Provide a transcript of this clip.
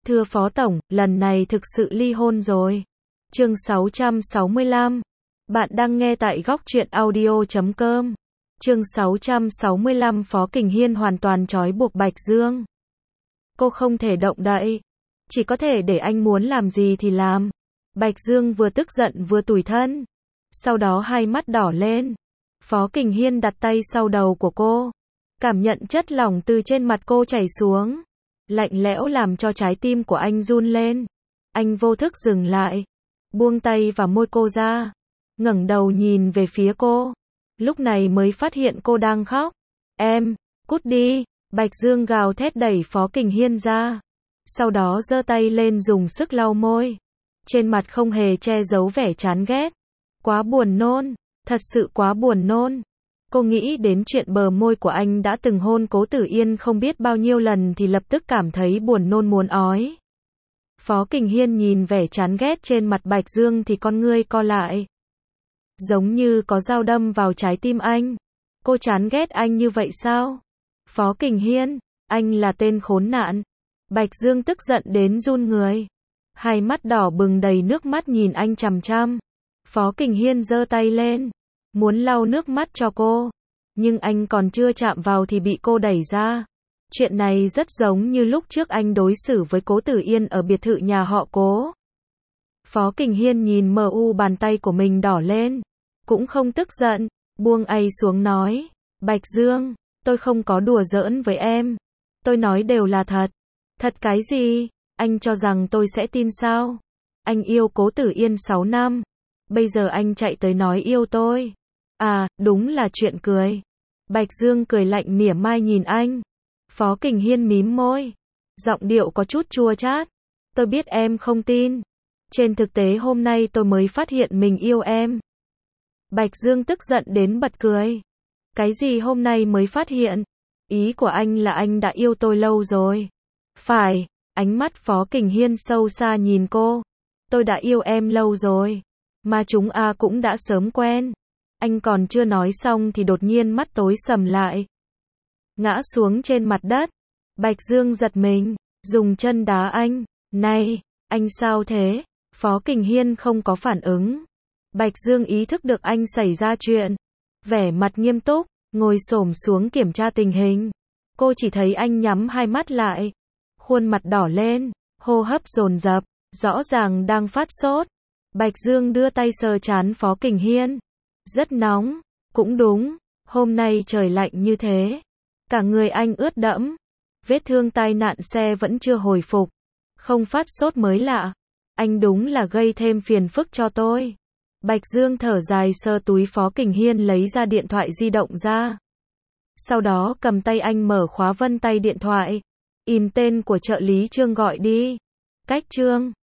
Thưa Phó Tổng, lần này thực sự ly hôn rồi. Chương 665. Bạn đang nghe tại góc truyện audio.com. Chương 665. Phó Kình Hiên hoàn toàn trói buộc Bạch Dương. Cô không thể động đậy, chỉ có thể để anh muốn làm gì thì làm. Bạch Dương vừa tức giận vừa tủi thân, sau đó hai mắt đỏ lên. Phó Kình Hiên đặt tay sau đầu của cô, cảm nhận chất lỏng từ trên mặt cô chảy xuống, lạnh lẽo làm cho trái tim của anh run lên. Anh vô thức dừng lại, buông tay và môi cô ra, ngẩng đầu nhìn về phía cô, lúc này mới phát hiện cô đang khóc. Em, cút đi, Bạch Dương gào thét đẩy Phó Kình Hiên ra, sau đó giơ tay lên dùng sức lau môi, trên mặt không hề che giấu vẻ chán ghét. Quá buồn nôn, thật sự quá buồn nôn. Cô nghĩ đến chuyện bờ môi của anh đã từng hôn Cố Tử Yên không biết bao nhiêu lần thì lập tức cảm thấy buồn nôn muốn ói. Phó Kình Hiên nhìn vẻ chán ghét trên mặt Bạch Dương thì con ngươi co lại, giống như có dao đâm vào trái tim anh. Cô chán ghét anh như vậy sao? Phó Kình Hiên, anh là tên khốn nạn. Bạch Dương tức giận đến run người, hai mắt đỏ bừng đầy nước mắt nhìn anh chằm chằm. Phó Kình Hiên giơ tay lên, muốn lau nước mắt cho cô, nhưng anh còn chưa chạm vào thì bị cô đẩy ra. Chuyện này rất giống như lúc trước anh đối xử với Cố Tử Yên ở biệt thự nhà họ Cố. Phó Kình Hiên nhìn bàn tay của mình đỏ lên, cũng không tức giận, buông ay xuống nói, Bạch Dương, tôi không có đùa giỡn với em, tôi nói đều là thật. Thật cái gì? Anh cho rằng tôi sẽ tin sao? Anh yêu Cố Tử Yên 6 năm, bây giờ anh chạy tới nói yêu tôi. À, đúng là chuyện cười. Bạch Dương cười lạnh mỉa mai nhìn anh. Phó Kình Hiên mím môi, giọng điệu có chút chua chát. Tôi biết em không tin. Trên thực tế hôm nay tôi mới phát hiện mình yêu em. Bạch Dương tức giận đến bật cười. Cái gì hôm nay mới phát hiện? Ý của anh là anh đã yêu tôi lâu rồi. Phải, ánh mắt Phó Kình Hiên sâu xa nhìn cô. Tôi đã yêu em lâu rồi, mà chúng cũng đã sớm quen. Anh còn chưa nói xong thì đột nhiên mắt tối sầm lại, ngã xuống trên mặt đất. Bạch Dương giật mình, dùng chân đá anh. Này, anh sao thế? Phó Kình Hiên không có phản ứng. Bạch Dương ý thức được anh xảy ra chuyện, vẻ mặt nghiêm túc, ngồi xổm xuống kiểm tra tình hình. Cô chỉ thấy anh nhắm hai mắt lại, khuôn mặt đỏ lên, hô hấp dồn dập, rõ ràng đang phát sốt. Bạch Dương đưa tay sờ trán Phó Kình Hiên. Rất nóng, cũng đúng, hôm nay trời lạnh như thế, cả người anh ướt đẫm, vết thương tai nạn xe vẫn chưa hồi phục, không phát sốt mới lạ, anh đúng là gây thêm phiền phức cho tôi. Bạch Dương thở dài sờ túi Phó Kình Hiên lấy ra điện thoại di động ra, sau đó cầm tay anh mở khóa vân tay điện thoại, im tên của trợ lý Trương gọi đi. Cách Trương.